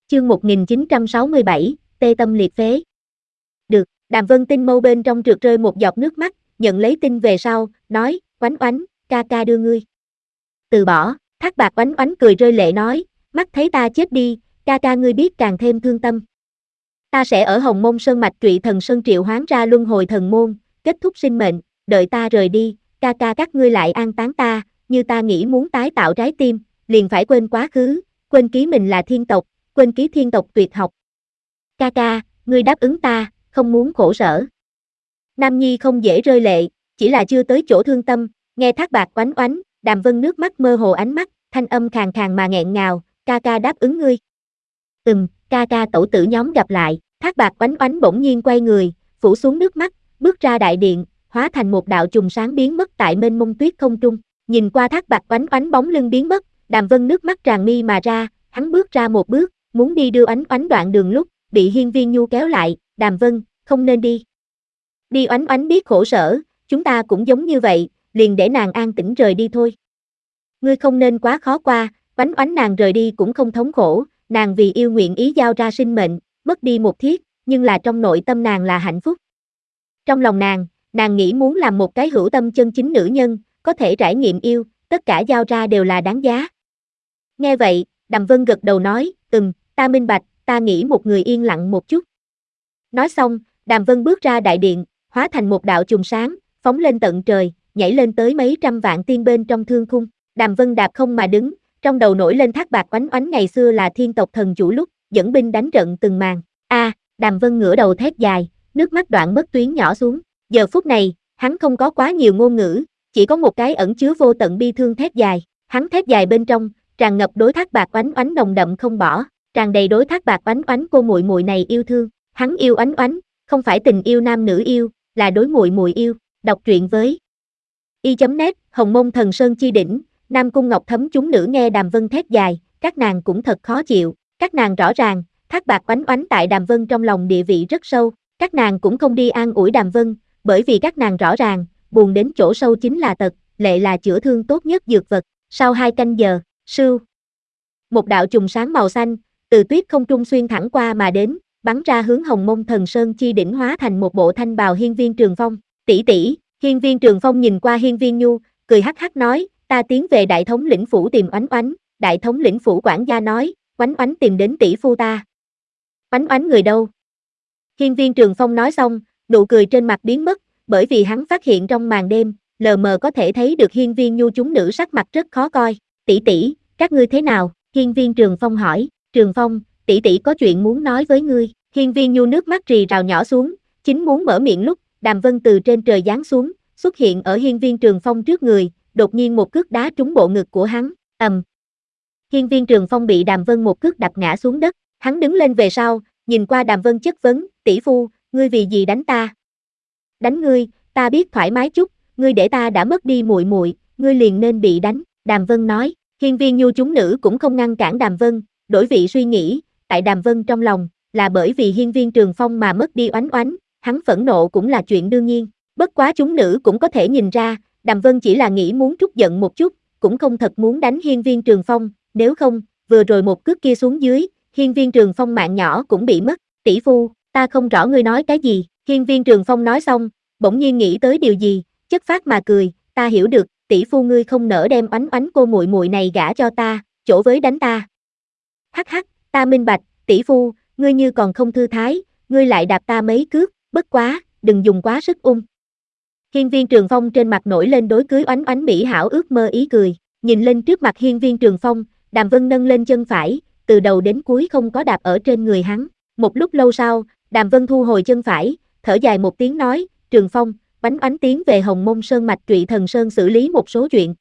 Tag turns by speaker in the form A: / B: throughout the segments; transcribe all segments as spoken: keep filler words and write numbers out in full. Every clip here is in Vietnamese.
A: Chương một nghìn chín trăm sáu mươi bảy, tê tâm liệt phế. Được, Đàm Vân Tinh mâu bên trong trượt rơi một giọt nước mắt, nhận lấy tin về sau, nói, oánh oánh, ca ca đưa ngươi. Từ bỏ, Thác Bạt oánh oánh cười rơi lệ nói, mắt thấy ta chết đi, ca ca ngươi biết càng thêm thương tâm. Ta sẽ ở Hồng Môn Sơn mạch Trụy Thần Sơn triệu hoán ra luân hồi thần môn, kết thúc sinh mệnh, đợi ta rời đi, ca ca các ngươi lại an táng ta, như ta nghĩ muốn tái tạo trái tim, liền phải quên quá khứ, quên ký mình là thiên tộc, quên ký thiên tộc tuyệt học. Ca ca, ngươi đáp ứng ta, không muốn khổ sở. Nam Nhi không dễ rơi lệ, chỉ là chưa tới chỗ thương tâm, nghe Thác Bạt oánh oánh, Đàm Vân nước mắt mơ hồ ánh mắt, thanh âm khàn khàn mà nghẹn ngào, ca ca đáp ứng ngươi. Ừm, ca ca tẩu tử nhóm gặp lại, Thác Bạt oánh oánh bỗng nhiên quay người, phủ xuống nước mắt, bước ra đại điện, hóa thành một đạo chùm sáng biến mất tại mênh mông tuyết không trung. Nhìn qua Thác Bạt oánh oánh bóng lưng biến mất, Đàm Vân nước mắt tràn mi mà ra, hắn bước ra một bước, muốn đi đưa oánh oánh đoạn đường lúc, bị Hiên Viên Nhu kéo lại, Đàm Vân, không nên đi. Đi oánh oánh biết khổ sở, chúng ta cũng giống như vậy, liền để nàng an tĩnh rời đi thôi. Ngươi không nên quá khó qua, oánh oánh nàng rời đi cũng không thống khổ, nàng vì yêu nguyện ý giao ra sinh mệnh, mất đi một thiết, nhưng là trong nội tâm nàng là hạnh phúc. Trong lòng nàng, nàng nghĩ muốn làm một cái hữu tâm chân chính nữ nhân, có thể trải nghiệm yêu, tất cả giao ra đều là đáng giá. Nghe vậy, Đàm Vân gật đầu nói, ừm, ta minh bạch, ta nghĩ một người yên lặng một chút. Nói xong, Đàm Vân bước ra đại điện, hóa thành một đạo chùm sáng, phóng lên tận trời, nhảy lên tới mấy trăm vạn tiên bên trong thương khung. Đàm Vân đạp không mà đứng, trong đầu nổi lên Thác Bạt oánh oánh ngày xưa là thiên tộc thần chủ lúc, dẫn binh đánh trận từng màn. A, à, Đàm Vân ngửa đầu thét dài, nước mắt đoạn mất tuyến nhỏ xuống. Giờ phút này, hắn không có quá nhiều ngôn ngữ, chỉ có một cái ẩn chứa vô tận bi thương thét dài. Hắn thét dài bên trong, tràn ngập đối Thác Bạt oánh oánh nồng đậm không bỏ, tràn đầy đối Thác Bạt oánh oánh cô muội muội này yêu thương. Hắn yêu oánh oánh, không phải tình yêu nam nữ yêu, là đối muội muội yêu. Đọc truyện với y chấm net, Hồng Môn Thần Sơn chi đỉnh, Nam Cung Ngọc Thấm chúng nữ nghe Đàm Vân thét dài, các nàng cũng thật khó chịu. Các nàng rõ ràng, Thác Bạt oánh oánh tại Đàm Vân trong lòng địa vị rất sâu, các nàng cũng không đi an ủi Đàm Vân, bởi vì các nàng rõ ràng, buồn đến chỗ sâu chính là tật, lệ là chữa thương tốt nhất dược vật. Sau hai canh giờ, sưu, một đạo chùm sáng màu xanh, từ tuyết không trung xuyên thẳng qua mà đến, bắn ra hướng Hồng Môn Thần Sơn chi đỉnh hóa thành một bộ thanh bào Hiên Viên Trường Phong. Tỷ tỷ, Hiên Viên Trường Phong nhìn qua Hiên Viên Nhu, cười hắc hắc nói, ta tiến về đại thống lĩnh phủ tìm oánh oánh. Đại thống lĩnh phủ quản gia nói, oánh oánh tìm đến tỷ phu ta. Oánh oánh người đâu? Hiên Viên Trường Phong nói xong, nụ cười trên mặt biến mất, bởi vì hắn phát hiện trong màn đêm, lờ mờ có thể thấy được Hiên Viên Nhu chúng nữ sắc mặt rất khó coi. Tỷ tỷ, các ngươi thế nào? Hiên Viên Trường Phong hỏi. Trường Phong, tỷ tỷ có chuyện muốn nói với ngươi. Hiên Viên Nhu nước mắt rì rào nhỏ xuống, chính muốn mở miệng lúc, Đàm Vân từ trên trời giáng xuống, xuất hiện ở Hiên Viên Trường Phong trước người, đột nhiên một cước đá trúng bộ ngực của hắn, ầm. Hiên Viên Trường Phong bị Đàm Vân một cước đập ngã xuống đất, hắn đứng lên về sau, nhìn qua Đàm Vân chất vấn, tỷ phu, ngươi vì gì đánh ta? Đánh ngươi, ta biết thoải mái chút, ngươi để ta đã mất đi muội muội, ngươi liền nên bị đánh, Đàm Vân nói. Hiên Viên Nhu chúng nữ cũng không ngăn cản Đàm Vân, đổi vị suy nghĩ, tại Đàm Vân trong lòng, là bởi vì Hiên Viên Trường Phong mà mất đi oánh oánh, hắn phẫn nộ cũng là chuyện đương nhiên, bất quá chúng nữ cũng có thể nhìn ra, Đàm Vân chỉ là nghĩ muốn trút giận một chút, cũng không thật muốn đánh Hiên Viên Trường Phong, nếu không, vừa rồi một cước kia xuống dưới, Hiên Viên Trường Phong mạng nhỏ cũng bị mất. Tỷ phu, ta không rõ ngươi nói cái gì. Hiên Viên Trường Phong nói xong, bỗng nhiên nghĩ tới điều gì, chất phát mà cười, ta hiểu được, tỷ phu ngươi không nỡ đem oánh oánh cô muội muội này gả cho ta, chỗ với đánh ta. Hắc hắc, ta minh bạch, tỷ phu, ngươi như còn không thư thái, ngươi lại đạp ta mấy cước, bất quá, đừng dùng quá sức ung. Hiên Viên Trường Phong trên mặt nổi lên đối cưới oánh oánh mỹ hảo ước mơ ý cười, nhìn lên trước mặt Hiên Viên Trường Phong, Đàm Vân nâng lên chân phải, từ đầu đến cuối không có đạp ở trên người hắn. Một lúc lâu sau, Đàm Vân thu hồi chân phải, thở dài một tiếng nói, Trường Phong, oánh oánh tiến về Hồng Môn Sơn mạch Trụy Thần Sơn xử lý một số chuyện.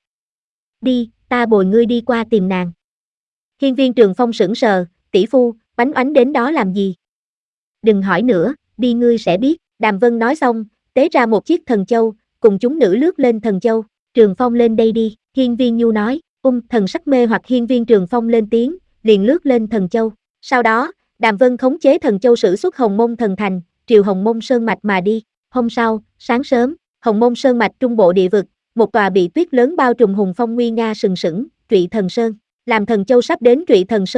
A: Đi, ta bồi ngươi đi qua tìm nàng. Hiên Viên Trường Phong sững sờ, tỷ phu, oánh oánh đến đó làm gì? Đừng hỏi nữa, đi ngươi sẽ biết. Đàm Vân nói xong, tế ra một chiếc thần châu, cùng chúng nữ lướt lên thần châu. Trường Phong lên đây đi, Hiên Viên Nhu nói, ung thần sắc mê hoặc Hiên Viên Trường Phong lên tiếng, liền lướt lên thần châu. Sau đó, Đàm Vân khống chế thần châu sử xuất Hồng Môn thần thành, triều Hồng Môn Sơn mạch mà đi. Hôm sau, sáng sớm, Hồng Môn Sơn mạch trung bộ địa vực, một tòa bị tuyết lớn bao trùm hùng phong nguy nga sừng sững, Trụy Thần Sơn. Làm thần châu sắp đến Trụy Thần Sơn lúc,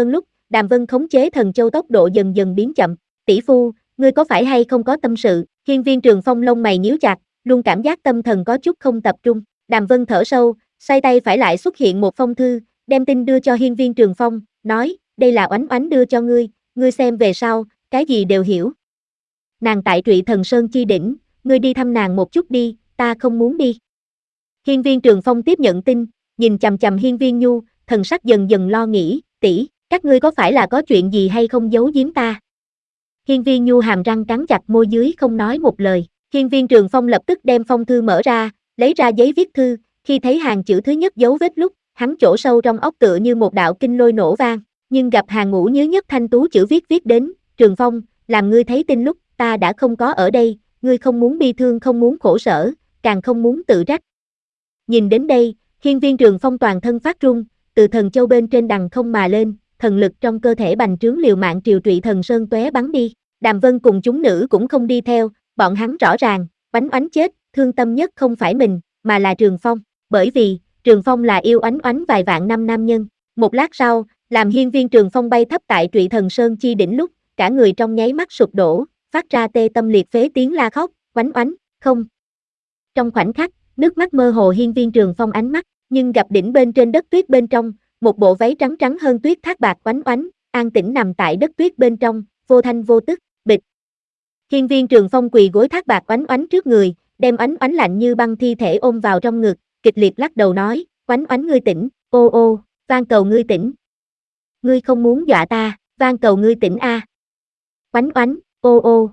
A: Đàm Vân khống chế thần châu tốc độ dần dần biến chậm. Tỷ phu, ngươi có phải hay không có tâm sự? Hiên Viên Trường Phong lông mày nhíu chặt, luôn cảm giác tâm thần có chút không tập trung. Đàm Vân thở sâu, xoay tay phải lại xuất hiện một phong thư, đem tin đưa cho Hiên Viên Trường Phong, nói, đây là Oánh Oánh đưa cho ngươi, ngươi xem về sau, cái gì đều hiểu. Nàng tại Trụy Thần Sơn chi đỉnh, ngươi đi thăm nàng một chút đi, ta không muốn đi. Hiên Viên Trường Phong tiếp nhận tin, nhìn chằm chằm Hiên Viên Nhu, thần sắc dần dần lo nghĩ, tỷ, các ngươi có phải là có chuyện gì hay không giấu giếm ta? Hiên Viên Nhu hàm răng cắn chặt môi dưới không nói một lời. Hiên Viên Trường Phong lập tức đem phong thư mở ra, lấy ra giấy viết thư, khi thấy hàng chữ thứ nhất dấu vết lúc, hắn chỗ sâu trong óc tựa như một đạo kinh lôi nổ vang, nhưng gặp hàng ngũ nhớ nhất thanh tú chữ viết viết đến, Trường Phong, làm ngươi thấy tin lúc, ta đã không có ở đây, ngươi không muốn bi thương không muốn khổ sở, càng không muốn tự trách. Nhìn đến đây, Hiên Viên Trường Phong toàn thân phát run, từ thần châu bên trên đằng không mà lên, thần lực trong cơ thể bành trướng liều mạng triều Trụy Thần Sơn tóe bắn đi. Đàm Vân cùng chúng nữ cũng không đi theo, bọn hắn rõ ràng, Oánh Oánh chết, thương tâm nhất không phải mình, mà là Trường Phong, bởi vì, Trường Phong là yêu Oánh Oánh vài vạn năm nam nhân. Một lát sau, làm Hiên Viên Trường Phong bay thấp tại Trụy Thần Sơn chi đỉnh lúc, cả người trong nháy mắt sụp đổ, phát ra tê tâm liệt phế tiếng la khóc, Oánh Oánh, không. Trong khoảnh khắc, nước mắt mơ hồ Hiên Viên Trường Phong ánh mắt, nhưng gặp đỉnh bên trên đất tuyết bên trong, một bộ váy trắng trắng hơn tuyết thác bạc Oánh Oánh, an tĩnh nằm tại đất tuyết bên trong, vô thanh vô tức, bịch. Hiên Viên Trường Phong quỳ gối thác bạc Oánh Oánh trước người, đem Oánh Oánh lạnh như băng thi thể ôm vào trong ngực, kịch liệt lắc đầu nói, Oánh Oánh ngươi tỉnh, ô ô, van cầu ngươi tỉnh. Ngươi không muốn dọa ta, van cầu ngươi tỉnh a. Oánh Oánh, ô ô.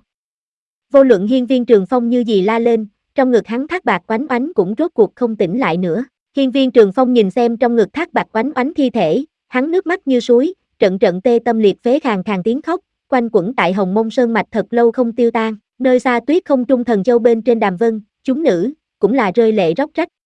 A: Vô luận Hiên Viên Trường Phong như gì la lên, trong ngực hắn thác bạc Oánh Oánh cũng rốt cuộc không tỉnh lại nữa. Hiên Viên Trường Phong nhìn xem trong ngực thác bạc Oánh Oánh thi thể, hắn nước mắt như suối, trận trận tê tâm liệt phế khàn khàn tiếng khóc, quanh quẩn tại Hồng Mông Sơn mạch thật lâu không tiêu tan. Nơi xa tuyết không trung thần châu bên trên Đàm Vân, chúng nữ cũng là rơi lệ róc rách.